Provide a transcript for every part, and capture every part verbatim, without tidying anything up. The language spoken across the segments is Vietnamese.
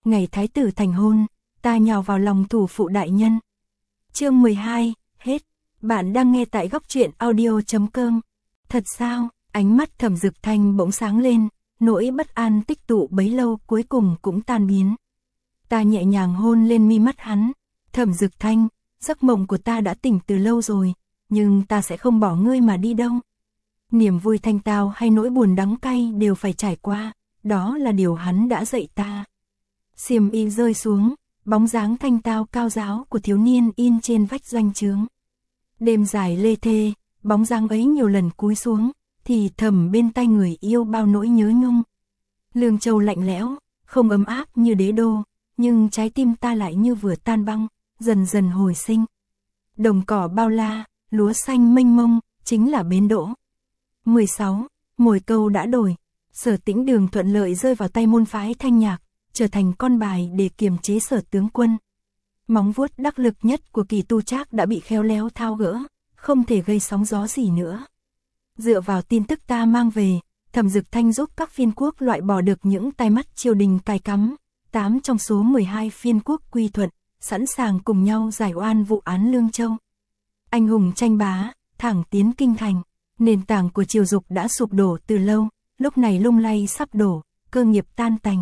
ngày thái tử thành hôn, ta nhào vào lòng thủ phụ đại nhân. Chương mười hai, hết. Bạn đang nghe tại góc truyện audio chấm com. Thật sao? Ánh mắt Thẩm Dực Thanh bỗng sáng lên, nỗi bất an tích tụ bấy lâu cuối cùng cũng tan biến. Ta nhẹ nhàng hôn lên mi mắt hắn. Thẩm Dực Thanh, giấc mộng của ta đã tỉnh từ lâu rồi, nhưng ta sẽ không bỏ ngươi mà đi đâu. Niềm vui thanh tao hay nỗi buồn đắng cay đều phải trải qua, đó là điều hắn đã dạy ta. Xiêm y rơi xuống, bóng dáng thanh tao cao giáo của thiếu niên in trên vách doanh trướng. Đêm dài lê thê, bóng dáng ấy nhiều lần cúi xuống, thì thầm bên tai người yêu bao nỗi nhớ nhung. Lương Châu lạnh lẽo, không ấm áp như đế đô, nhưng trái tim ta lại như vừa tan băng, dần dần hồi sinh. Đồng cỏ bao la, lúa xanh mênh mông, chính là bến đỗ. mười sáu. Mồi câu đã đổi, Sở Tĩnh Đường thuận lợi rơi vào tay môn phái Thanh Nhạc, trở thành con bài để kiềm chế Sở tướng quân. Móng vuốt đắc lực nhất của Kỳ Tu Trác đã bị khéo léo tháo gỡ, không thể gây sóng gió gì nữa. Dựa vào tin tức ta mang về, Thẩm Dực Thanh giúp các phiên quốc loại bỏ được những tai mắt triều đình cài cắm, tám trong số mười hai phiên quốc quy thuận, sẵn sàng cùng nhau giải oan vụ án Lương Châu. Anh hùng tranh bá, thẳng tiến kinh thành, nền tảng của triều dục đã sụp đổ từ lâu, lúc này lung lay sắp đổ, cơ nghiệp tan tành.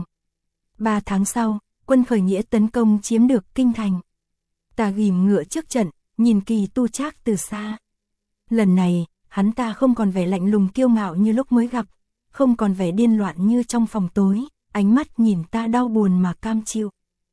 Ba tháng sau, quân khởi nghĩa tấn công chiếm được kinh thành. Ta ghim ngựa trước trận, nhìn Kỳ Tu Trác từ xa. Lần này, hắn ta không còn vẻ lạnh lùng kiêu ngạo như lúc mới gặp, không còn vẻ điên loạn như trong phòng tối, ánh mắt nhìn ta đau buồn mà cam chịu.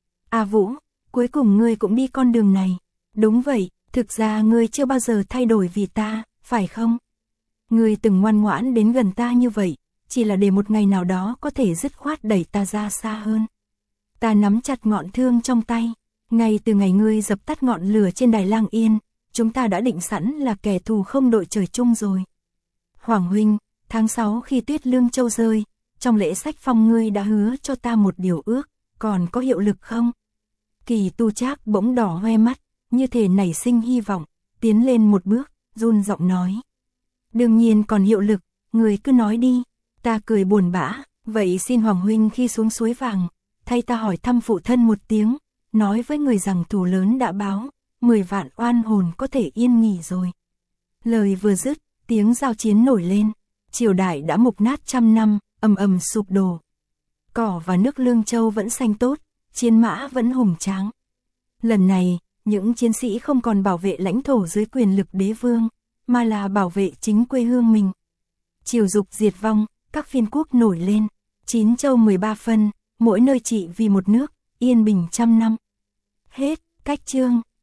A Vũ, cuối cùng ngươi cũng đi con đường này. Đúng vậy, thực ra ngươi chưa bao giờ thay đổi vì ta, phải không? Ngươi từng ngoan ngoãn đến gần ta như vậy, chỉ là để một ngày nào đó có thể dứt khoát đẩy ta ra xa hơn. Ta nắm chặt ngọn thương trong tay, ngay từ ngày ngươi dập tắt ngọn lửa trên đài Lang Yên, chúng ta đã định sẵn là kẻ thù không đội trời chung rồi. Hoàng huynh, tháng sáu khi tuyết Lương Châu rơi, trong lễ sách phong ngươi đã hứa cho ta một điều ước, còn có hiệu lực không? Kỳ Tu Trác bỗng đỏ hoe mắt, như thể nảy sinh hy vọng, tiến lên một bước, run giọng nói. Đương nhiên còn hiệu lực, người cứ nói đi. Ta cười buồn bã, vậy xin Hoàng huynh khi xuống suối vàng, thay ta hỏi thăm phụ thân một tiếng, nói với người rằng thù lớn đã báo, mười vạn oan hồn có thể yên nghỉ rồi. Lời vừa dứt, tiếng giao chiến nổi lên, triều đại đã mục nát trăm năm, ầm ầm sụp đổ. Cỏ và nước Lương Châu vẫn xanh tốt, chiến mã vẫn hùng tráng. Lần này, những chiến sĩ không còn bảo vệ lãnh thổ dưới quyền lực đế vương, mà là bảo vệ chính quê hương mình. Triều dục diệt vong, các phiên quốc nổi lên, chín châu mười ba phân, mỗi nơi trị vì một nước, yên bình trăm năm. Hết, cách chương.